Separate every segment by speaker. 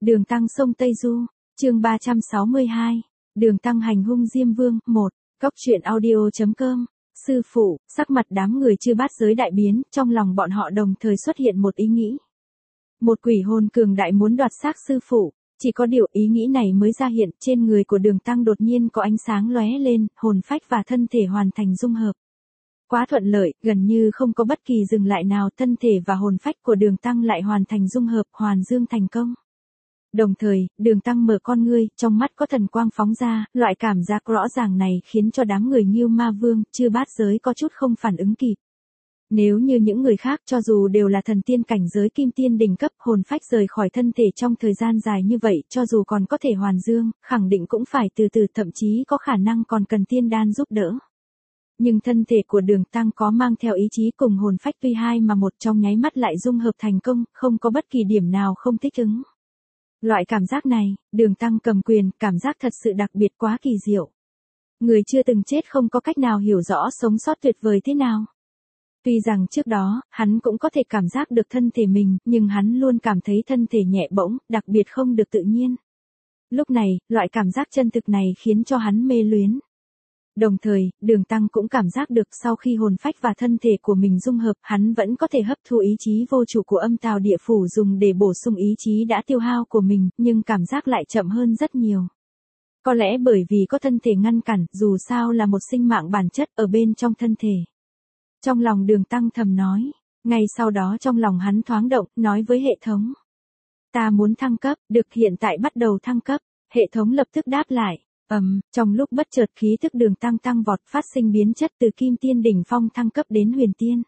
Speaker 1: Đường Tăng sông Tây Du, chương 362, Đường Tăng hành hung Diêm Vương, 1, Cóc truyện audio.com. Sư phụ, sắc mặt đám người chư bát giới đại biến, trong lòng bọn họ đồng thời xuất hiện một ý nghĩ. Một quỷ hồn cường đại muốn đoạt xác sư phụ, chỉ có điều ý nghĩ này mới ra hiện, trên người của Đường Tăng đột nhiên có ánh sáng lóe lên, hồn phách và thân thể hoàn thành dung hợp. Quá thuận lợi, gần như không có bất kỳ dừng lại nào, thân thể và hồn phách của Đường Tăng lại hoàn thành dung hợp, hoàn dương thành công. Đồng thời, Đường Tăng mở con ngươi, trong mắt có thần quang phóng ra, loại cảm giác rõ ràng này khiến cho đám người Ngưu Ma Vương, chư bát giới có chút không phản ứng kịp. Nếu như những người khác cho dù đều là thần tiên cảnh giới kim tiên đỉnh cấp, hồn phách rời khỏi thân thể trong thời gian dài như vậy, cho dù còn có thể hoàn dương, khẳng định cũng phải từ từ, thậm chí có khả năng còn cần tiên đan giúp đỡ. Nhưng thân thể của Đường Tăng có mang theo ý chí cùng hồn phách tuy hai mà một, trong nháy mắt lại dung hợp thành công, không có bất kỳ điểm nào không thích ứng. Loại cảm giác này, Đường Tăng cầm quyền, cảm giác thật sự đặc biệt quá kỳ diệu. Người chưa từng chết không có cách nào hiểu rõ sống sót tuyệt vời thế nào. Tuy rằng trước đó, hắn cũng có thể cảm giác được thân thể mình, nhưng hắn luôn cảm thấy thân thể nhẹ bỗng, đặc biệt không được tự nhiên. Lúc này, loại cảm giác chân thực này khiến cho hắn mê luyến. Đồng thời, Đường Tăng cũng cảm giác được sau khi hồn phách và thân thể của mình dung hợp, hắn vẫn có thể hấp thu ý chí vô chủ của Âm Tào Địa Phủ dùng để bổ sung ý chí đã tiêu hao của mình, nhưng cảm giác lại chậm hơn rất nhiều. Có lẽ bởi vì có thân thể ngăn cản, dù sao là một sinh mạng bản chất ở bên trong thân thể. Trong lòng Đường Tăng thầm nói, ngay sau đó trong lòng hắn thoáng động, nói với hệ thống. Ta muốn thăng cấp, được, hiện tại bắt đầu thăng cấp, hệ thống lập tức đáp lại. Trong lúc bất chợt khí thức Đường Tăng tăng vọt, phát sinh biến chất từ kim tiên đỉnh phong thăng cấp đến huyền tiên.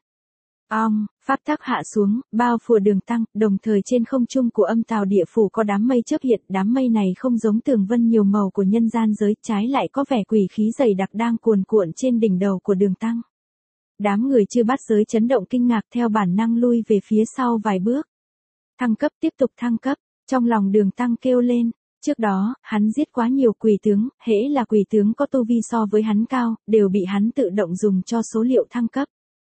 Speaker 1: Pháp tắc hạ xuống, bao phủ Đường Tăng, đồng thời trên không trung của Âm Tào Địa Phủ có đám mây chớp hiện, đám mây này không giống tường vân nhiều màu của nhân gian giới, trái lại có vẻ quỷ khí dày đặc đang cuồn cuộn trên đỉnh đầu của Đường Tăng. Đám người chư bát giới chấn động kinh ngạc, theo bản năng lui về phía sau vài bước. Thăng cấp, tiếp tục thăng cấp, trong lòng Đường Tăng kêu lên. Trước đó, hắn giết quá nhiều quỷ tướng, hễ là quỷ tướng có tu vi so với hắn cao, đều bị hắn tự động dùng cho số liệu thăng cấp.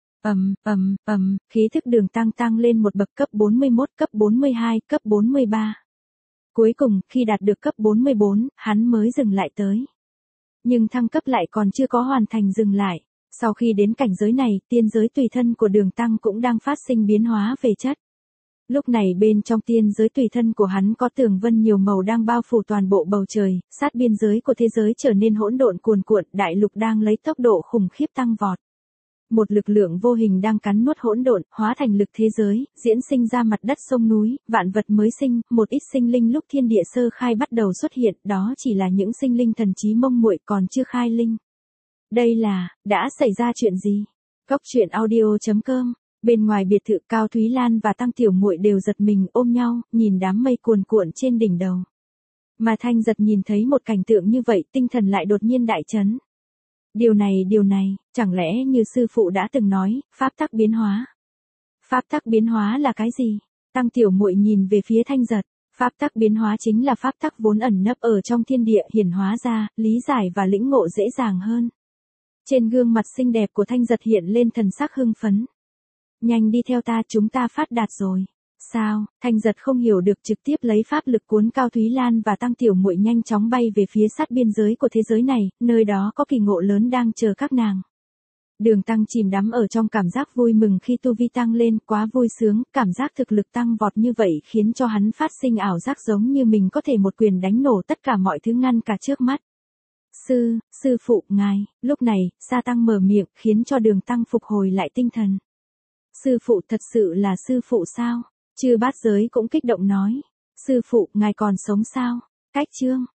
Speaker 1: Khí thức Đường Tăng tăng lên một bậc, cấp 41, cấp 42, cấp 43. Cuối cùng, khi đạt được cấp 44, hắn mới dừng lại tới. Nhưng thăng cấp lại còn chưa có hoàn thành dừng lại. Sau khi đến cảnh giới này, tiên giới tùy thân của Đường Tăng cũng đang phát sinh biến hóa về chất. Lúc này bên trong tiên giới tùy thân của hắn có tường vân nhiều màu đang bao phủ toàn bộ bầu trời, sát biên giới của thế giới trở nên hỗn độn cuồn cuộn, đại lục đang lấy tốc độ khủng khiếp tăng vọt. Một lực lượng vô hình đang cắn nuốt hỗn độn, hóa thành lực thế giới, diễn sinh ra mặt đất sông núi, vạn vật mới sinh, một ít sinh linh lúc thiên địa sơ khai bắt đầu xuất hiện, đó chỉ là những sinh linh thần trí mông muội còn chưa khai linh. Đây là, đã xảy ra chuyện gì? Cóc truyện audio.com. Bên ngoài biệt thự, Cao Thúy Lan và Tăng Tiểu Muội đều giật mình ôm nhau, nhìn đám mây cuồn cuộn trên đỉnh đầu. Mà Thanh Giật nhìn thấy một cảnh tượng như vậy, tinh thần lại đột nhiên đại chấn. Điều này, chẳng lẽ như sư phụ đã từng nói, pháp tắc biến hóa. Pháp tắc biến hóa là cái gì? Tăng Tiểu Muội nhìn về phía Thanh Giật. Pháp tắc biến hóa chính là pháp tắc vốn ẩn nấp ở trong thiên địa hiển hóa ra, lý giải và lĩnh ngộ dễ dàng hơn. Trên gương mặt xinh đẹp của Thanh Giật hiện lên thần sắc hưng phấn. Nhanh đi theo ta, chúng ta phát đạt rồi. Sao? Thanh Giật không hiểu được, trực tiếp lấy pháp lực cuốn Cao Thúy Lan và Tăng Tiểu Muội nhanh chóng bay về phía sát biên giới của thế giới này, nơi đó có kỳ ngộ lớn đang chờ các nàng. Đường Tăng chìm đắm ở trong cảm giác vui mừng khi tu vi tăng lên, quá vui sướng, cảm giác thực lực tăng vọt như vậy khiến cho hắn phát sinh ảo giác giống như mình có thể một quyền đánh nổ tất cả mọi thứ ngăn cả trước mắt. Sư phụ, ngài, lúc này, Sa Tăng mở miệng khiến cho Đường Tăng phục hồi lại tinh thần. Sư phụ, thật sự là sư phụ sao? Chư bát giới cũng kích động nói. Sư phụ, ngài còn sống sao? Cách chương.